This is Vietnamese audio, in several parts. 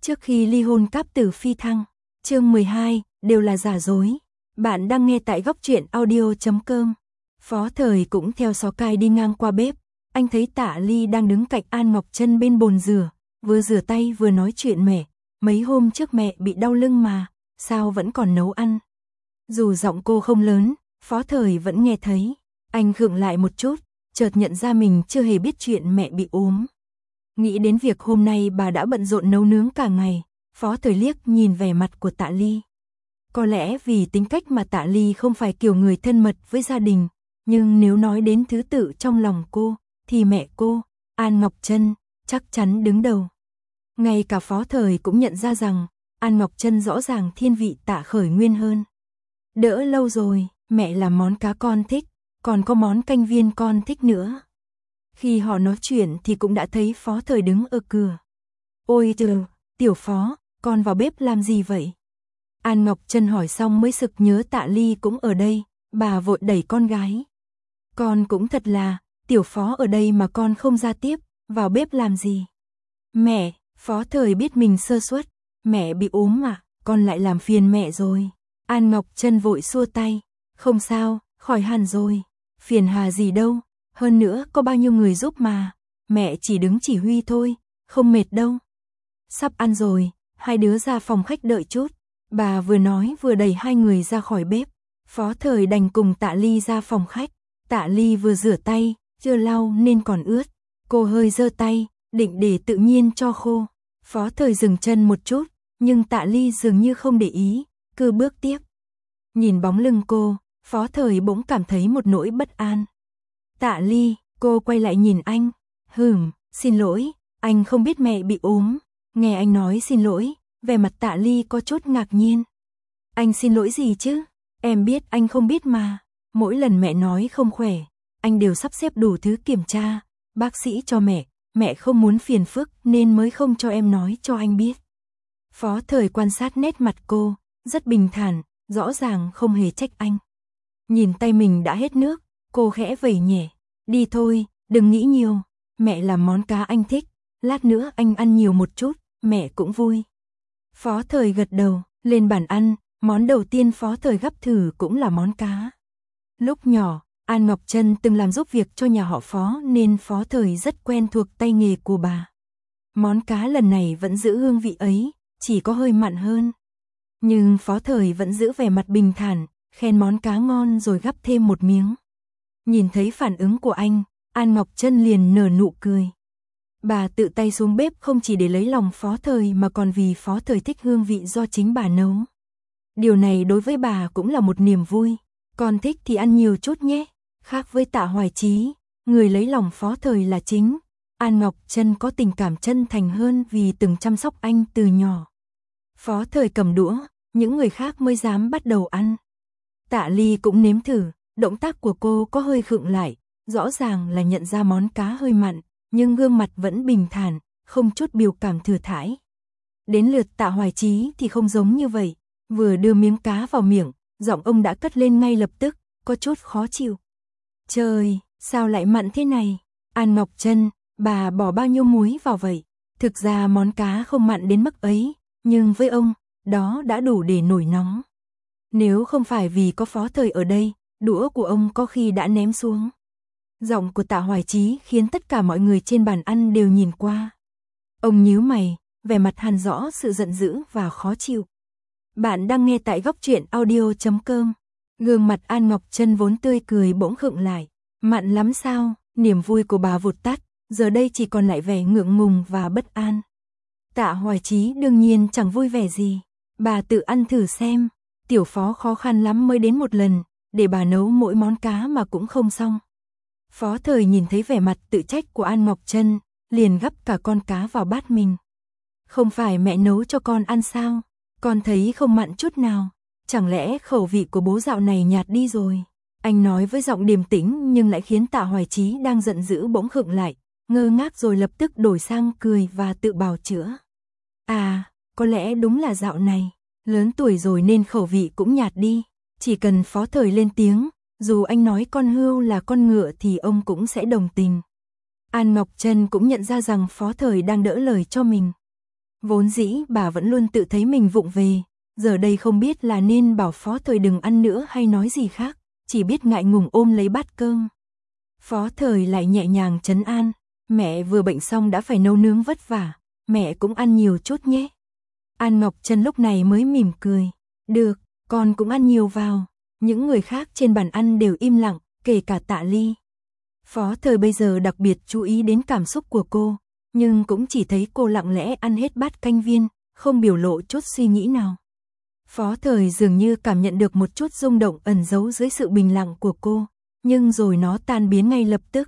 Trước khi ly hôn cáp tử phi thăng, chương 12, đều là giả dối. Bạn đang nghe tại góc truyện audio.com. Phó Thời cũng theo xó cai đi ngang qua bếp, anh thấy Tạ Ly đang đứng cạnh An Ngọc Trân bên bồn rửa, vừa rửa tay vừa nói chuyện mẹ, mấy hôm trước mẹ bị đau lưng mà, sao vẫn còn nấu ăn. Dù giọng cô không lớn, Phó Thời vẫn nghe thấy, anh khựng lại một chút, chợt nhận ra mình chưa hề biết chuyện mẹ bị ốm. Nghĩ đến việc hôm nay bà đã bận rộn nấu nướng cả ngày, Phó Thời liếc nhìn vẻ mặt của Tạ Ly. Có lẽ vì tính cách mà Tạ Ly không phải kiểu người thân mật với gia đình, nhưng nếu nói đến thứ tự trong lòng cô, thì mẹ cô, An Ngọc Trân, chắc chắn đứng đầu. Ngay cả Phó Thời cũng nhận ra rằng, An Ngọc Trân rõ ràng thiên vị Tạ Khởi Nguyên hơn. Đỡ lâu rồi, mẹ làm món cá con thích, còn có món canh viên con thích nữa. Khi họ nói chuyện thì cũng đã thấy Phó Thời đứng ở cửa. Ôi trời, tiểu Phó, con vào bếp làm gì vậy? An Ngọc Trân hỏi xong mới sực nhớ Tạ Ly cũng ở đây, bà vội đẩy con gái. Con cũng thật là, tiểu Phó ở đây mà con không ra tiếp, vào bếp làm gì? Mẹ, Phó Thời biết mình sơ suất, mẹ bị ốm mà, con lại làm phiền mẹ rồi. An Ngọc Trân vội xua tay, không sao, khỏi hẳn rồi, phiền hà gì đâu, hơn nữa có bao nhiêu người giúp mà, mẹ chỉ đứng chỉ huy thôi, không mệt đâu. Sắp ăn rồi, hai đứa ra phòng khách đợi chút. Bà vừa nói vừa đẩy hai người ra khỏi bếp. Phó Thời đành cùng Tạ Ly ra phòng khách. Tạ Ly vừa rửa tay, chưa lau nên còn ướt. Cô hơi giơ tay, định để tự nhiên cho khô. Phó Thời dừng chân một chút, nhưng Tạ Ly dường như không để ý, cứ bước tiếp. Nhìn bóng lưng cô, Phó Thời bỗng cảm thấy một nỗi bất an. Tạ Ly, cô quay lại nhìn anh. Xin lỗi, anh không biết mẹ bị ốm. Nghe anh nói xin lỗi, vẻ mặt Tạ Ly có chút ngạc nhiên. Anh xin lỗi gì chứ? Em biết anh không biết mà. Mỗi lần mẹ nói không khỏe, anh đều sắp xếp đủ thứ kiểm tra, bác sĩ cho mẹ không muốn phiền phức nên mới không cho em nói cho anh biết. Phó Thời quan sát nét mặt cô, rất bình thản, rõ ràng không hề trách anh. Nhìn tay mình đã hết nước, cô khẽ vẩy nhẹ. Đi thôi, đừng nghĩ nhiều, mẹ làm món cá anh thích, lát nữa anh ăn nhiều một chút, mẹ cũng vui. Phó Thời gật đầu, lên bàn ăn, món đầu tiên Phó Thời gắp thử cũng là món cá. Lúc nhỏ, An Ngọc Trân từng làm giúp việc cho nhà họ Phó nên Phó Thời rất quen thuộc tay nghề của bà. Món cá lần này vẫn giữ hương vị ấy, chỉ có hơi mặn hơn. Nhưng Phó Thời vẫn giữ vẻ mặt bình thản, khen món cá ngon rồi gắp thêm một miếng. Nhìn thấy phản ứng của anh, An Ngọc Trân liền nở nụ cười. Bà tự tay xuống bếp không chỉ để lấy lòng Phó Thời mà còn vì Phó Thời thích hương vị do chính bà nấu. Điều này đối với bà cũng là một niềm vui. Con thích thì ăn nhiều chút nhé. Khác với Tạ Hoài Chí, người lấy lòng Phó Thời là chính. An Ngọc Trân có tình cảm chân thành hơn vì từng chăm sóc anh từ nhỏ. Phó Thời cầm đũa, những người khác mới dám bắt đầu ăn. Tạ Ly cũng nếm thử, động tác của cô có hơi khựng lại, rõ ràng là nhận ra món cá hơi mặn, nhưng gương mặt vẫn bình thản, không chút biểu cảm thừa thãi. Đến lượt Tạ Hoài Chí thì không giống như vậy, vừa đưa miếng cá vào miệng, giọng ông đã cất lên ngay lập tức, có chút khó chịu. Trời, sao lại mặn thế này? An Ngọc Trân, bà bỏ bao nhiêu muối vào vậy? Thực ra món cá không mặn đến mức ấy, nhưng với ông, đó đã đủ để nổi nóng. Nếu không phải vì có Phó Thời ở đây, đũa của ông có khi đã ném xuống. Giọng của Tạ Hoài Chí khiến tất cả mọi người trên bàn ăn đều nhìn qua. Ông nhíu mày, vẻ mặt hằn rõ sự giận dữ và khó chịu. Bạn đang nghe tại góc truyện audio.com. Gương mặt An Ngọc Trân vốn tươi cười bỗng khựng lại. Mặn lắm sao? Niềm vui của bà vụt tắt, giờ đây chỉ còn lại vẻ ngượng ngùng và bất an. Tạ Hoài Chí đương nhiên chẳng vui vẻ gì. Bà tự ăn thử xem, tiểu Phó khó khăn lắm mới đến một lần, để bà nấu mỗi món cá mà cũng không xong. Phó Thời nhìn thấy vẻ mặt tự trách của An Ngọc Trân, liền gắp cả con cá vào bát mình. Không phải mẹ nấu cho con ăn sao? Con thấy không mặn chút nào. Chẳng lẽ khẩu vị của bố dạo này nhạt đi rồi? Anh nói với giọng điềm tĩnh nhưng lại khiến Tạ Hoài Chí đang giận dữ bỗng khựng lại, ngơ ngác rồi lập tức đổi sang cười và tự bào chữa. À, có lẽ đúng là dạo này, lớn tuổi rồi nên khẩu vị cũng nhạt đi. Chỉ cần Phó Thời lên tiếng, dù anh nói con hươu là con ngựa thì ông cũng sẽ đồng tình. An Ngọc Trân cũng nhận ra rằng Phó Thời đang đỡ lời cho mình. Vốn dĩ bà vẫn luôn tự thấy mình vụng về, giờ đây không biết là nên bảo Phó Thời đừng ăn nữa hay nói gì khác, chỉ biết ngại ngùng ôm lấy bát cơm. Phó Thời lại nhẹ nhàng trấn an, mẹ vừa bệnh xong đã phải nấu nướng vất vả, mẹ cũng ăn nhiều chút nhé. An Ngọc Trân lúc này mới mỉm cười, được, con cũng ăn nhiều vào. Những người khác trên bàn ăn đều im lặng, kể cả Tạ Ly. Phó Thời bây giờ đặc biệt chú ý đến cảm xúc của cô, nhưng cũng chỉ thấy cô lặng lẽ ăn hết bát canh viên, không biểu lộ chút suy nghĩ nào. Phó Thời dường như cảm nhận được một chút rung động ẩn giấu dưới sự bình lặng của cô, nhưng rồi nó tan biến ngay lập tức.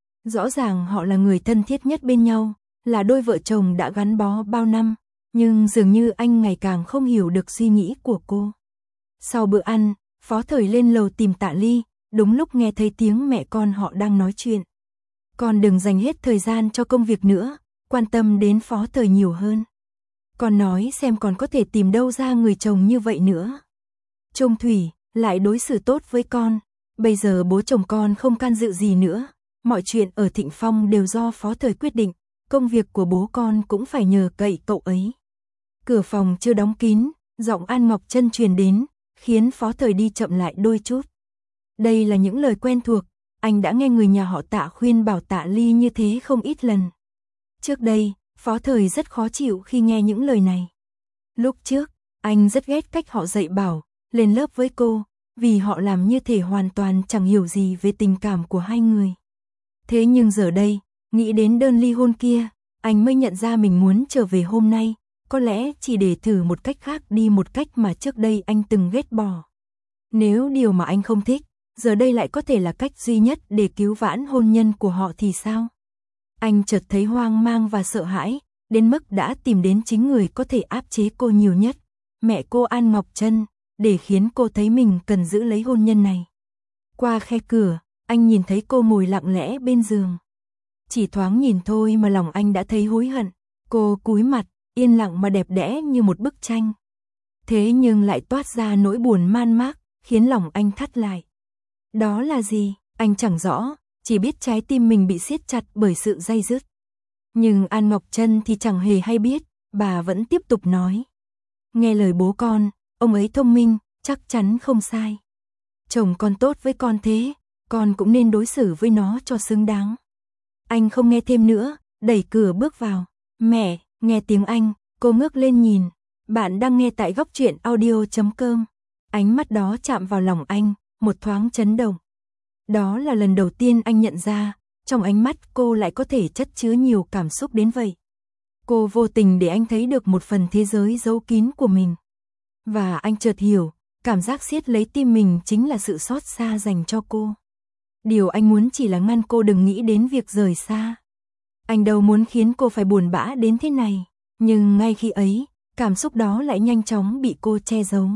Rõ ràng họ là người thân thiết nhất bên nhau, là đôi vợ chồng đã gắn bó bao năm, nhưng dường như anh ngày càng không hiểu được suy nghĩ của cô. Sau bữa ăn, Phó Thời lên lầu tìm Tạ Ly, đúng lúc nghe thấy tiếng mẹ con họ đang nói chuyện. Con đừng dành hết thời gian cho công việc nữa, quan tâm đến Phó Thời nhiều hơn. Con nói xem còn có thể tìm đâu ra người chồng như vậy nữa. Trung Thủy lại đối xử tốt với con, bây giờ bố chồng con không can dự gì nữa, mọi chuyện ở Thịnh Phong đều do Phó Thời quyết định, công việc của bố con cũng phải nhờ cậy cậu ấy. Cửa phòng chưa đóng kín, giọng An Ngọc Trân truyền đến, khiến Phó Thời đi chậm lại đôi chút. Đây là những lời quen thuộc, anh đã nghe người nhà họ Tạ khuyên bảo Tạ Ly như thế không ít lần. Trước đây, Phó Thời rất khó chịu khi nghe những lời này. Lúc trước, anh rất ghét cách họ dạy bảo, lên lớp với cô, vì họ làm như thể hoàn toàn chẳng hiểu gì về tình cảm của hai người. Thế nhưng giờ đây, nghĩ đến đơn ly hôn kia, anh mới nhận ra mình muốn trở về hôm nay, có lẽ chỉ để thử một cách khác đi, một cách mà trước đây anh từng ghét bỏ. Nếu điều mà anh không thích, giờ đây lại có thể là cách duy nhất để cứu vãn hôn nhân của họ thì sao? Anh chợt thấy hoang mang và sợ hãi, đến mức đã tìm đến chính người có thể áp chế cô nhiều nhất, mẹ cô An Ngọc Trân, để khiến cô thấy mình cần giữ lấy hôn nhân này. Qua khe cửa, anh nhìn thấy cô ngồi lặng lẽ bên giường. Chỉ thoáng nhìn thôi mà lòng anh đã thấy hối hận, cô cúi mặt, yên lặng mà đẹp đẽ như một bức tranh. Thế nhưng lại toát ra nỗi buồn man mác, khiến lòng anh thắt lại. Đó là gì? Anh chẳng rõ, chỉ biết trái tim mình bị siết chặt bởi sự day dứt. Nhưng An Ngọc Trân thì chẳng hề hay biết, bà vẫn tiếp tục nói. Nghe lời bố con, ông ấy thông minh, chắc chắn không sai. Chồng con tốt với con thế, con cũng nên đối xử với nó cho xứng đáng. Anh không nghe thêm nữa, đẩy cửa bước vào. Mẹ, nghe tiếng anh, cô ngước lên nhìn. Bạn đang nghe tại Góc Truyện Audio.com. Ánh mắt đó chạm vào lòng anh, một thoáng chấn động. Đó là lần đầu tiên anh nhận ra, trong ánh mắt cô lại có thể chất chứa nhiều cảm xúc đến vậy. Cô vô tình để anh thấy được một phần thế giới giấu kín của mình. Và anh chợt hiểu, cảm giác siết lấy tim mình chính là sự xót xa dành cho cô. Điều anh muốn chỉ là ngăn cô đừng nghĩ đến việc rời xa. Anh đâu muốn khiến cô phải buồn bã đến thế này, nhưng ngay khi ấy, cảm xúc đó lại nhanh chóng bị cô che giấu.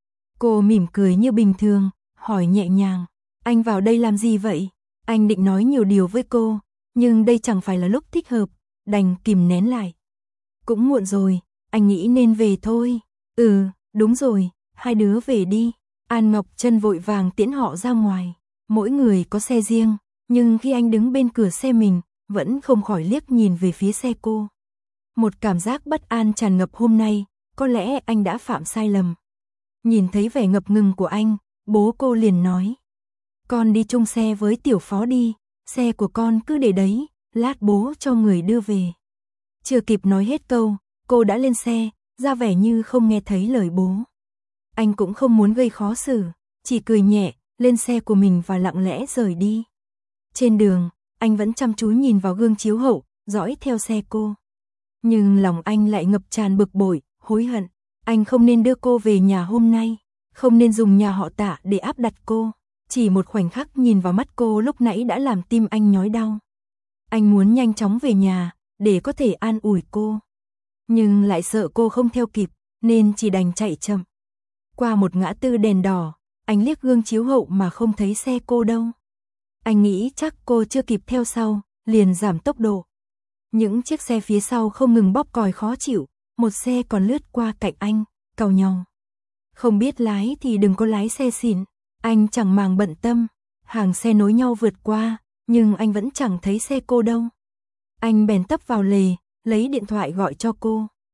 Cô mỉm cười như bình thường, hỏi nhẹ nhàng, anh vào đây làm gì vậy? Anh định nói nhiều điều với cô, nhưng đây chẳng phải là lúc thích hợp, đành kìm nén lại. Cũng muộn rồi, anh nghĩ nên về thôi. Ừ, đúng rồi, hai đứa về đi. An Ngọc Trân vội vàng tiễn họ ra ngoài. Mỗi người có xe riêng, nhưng khi anh đứng bên cửa xe mình, vẫn không khỏi liếc nhìn về phía xe cô. Một cảm giác bất an tràn ngập hôm nay, có lẽ anh đã phạm sai lầm. Nhìn thấy vẻ ngập ngừng của anh, bố cô liền nói. Con đi chung xe với Tiểu Phó đi, xe của con cứ để đấy, lát bố cho người đưa về. Chưa kịp nói hết câu, cô đã lên xe, ra vẻ như không nghe thấy lời bố. Anh cũng không muốn gây khó xử, chỉ cười nhẹ, lên xe của mình và lặng lẽ rời đi. Trên đường, anh vẫn chăm chú nhìn vào gương chiếu hậu, dõi theo xe cô. Nhưng lòng anh lại ngập tràn bực bội, hối hận. Anh không nên đưa cô về nhà hôm nay, không nên dùng nhà họ Tạ để áp đặt cô. Chỉ một khoảnh khắc nhìn vào mắt cô lúc nãy đã làm tim anh nhói đau. Anh muốn nhanh chóng về nhà, để có thể an ủi cô. Nhưng lại sợ cô không theo kịp, nên chỉ đành chạy chậm. Qua một ngã tư đèn đỏ, anh liếc gương chiếu hậu mà không thấy xe cô đâu. Anh nghĩ chắc cô chưa kịp theo sau, liền giảm tốc độ. Những chiếc xe phía sau không ngừng bóp còi khó chịu, một xe còn lướt qua cạnh anh, càu nhau. Không biết lái thì đừng có lái xe xịn, anh chẳng màng bận tâm. Hàng xe nối nhau vượt qua, nhưng anh vẫn chẳng thấy xe cô đâu. Anh bèn tấp vào lề, lấy điện thoại gọi cho cô.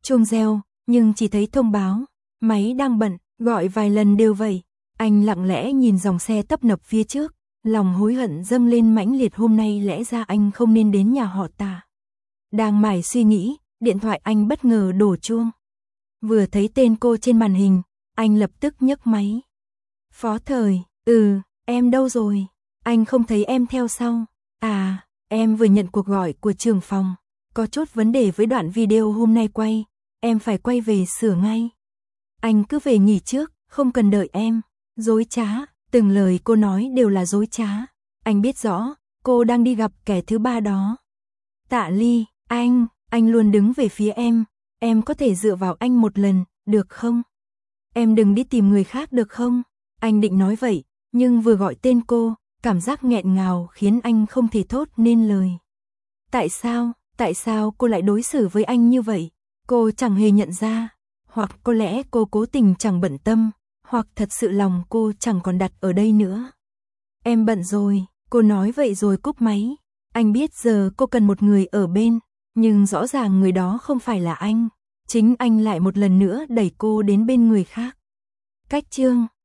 Chuông reo, nhưng chỉ thấy thông báo, máy đang bận, gọi vài lần đều vậy. Anh lặng lẽ nhìn dòng xe tấp nập phía trước, lòng hối hận dâng lên mãnh liệt, hôm nay lẽ ra anh không nên đến nhà họ Tạ. Đang mải suy nghĩ, điện thoại anh bất ngờ đổ chuông. Vừa thấy tên cô trên màn hình, anh lập tức nhấc máy. Phó Thời, em đâu rồi? Anh không thấy em theo sau. À, em vừa nhận cuộc gọi của trưởng phòng. Có chút vấn đề với đoạn video hôm nay quay, em phải quay về sửa ngay. Anh cứ về nghỉ trước, không cần đợi em. Dối trá, từng lời cô nói đều là dối trá. Anh biết rõ, cô đang đi gặp kẻ thứ ba đó. Tạ Ly, anh luôn đứng về phía em có thể dựa vào anh một lần, được không? Em đừng đi tìm người khác được không? Anh định nói vậy, nhưng vừa gọi tên cô, cảm giác nghẹn ngào khiến anh không thể thốt nên lời. Tại sao cô lại đối xử với anh như vậy? Cô chẳng hề nhận ra, hoặc có lẽ cô cố tình chẳng bận tâm, hoặc thật sự lòng cô chẳng còn đặt ở đây nữa. Em bận rồi, cô nói vậy rồi cúp máy. Anh biết giờ cô cần một người ở bên, nhưng rõ ràng người đó không phải là anh. Chính anh lại một lần nữa đẩy cô đến bên người khác. Cách chương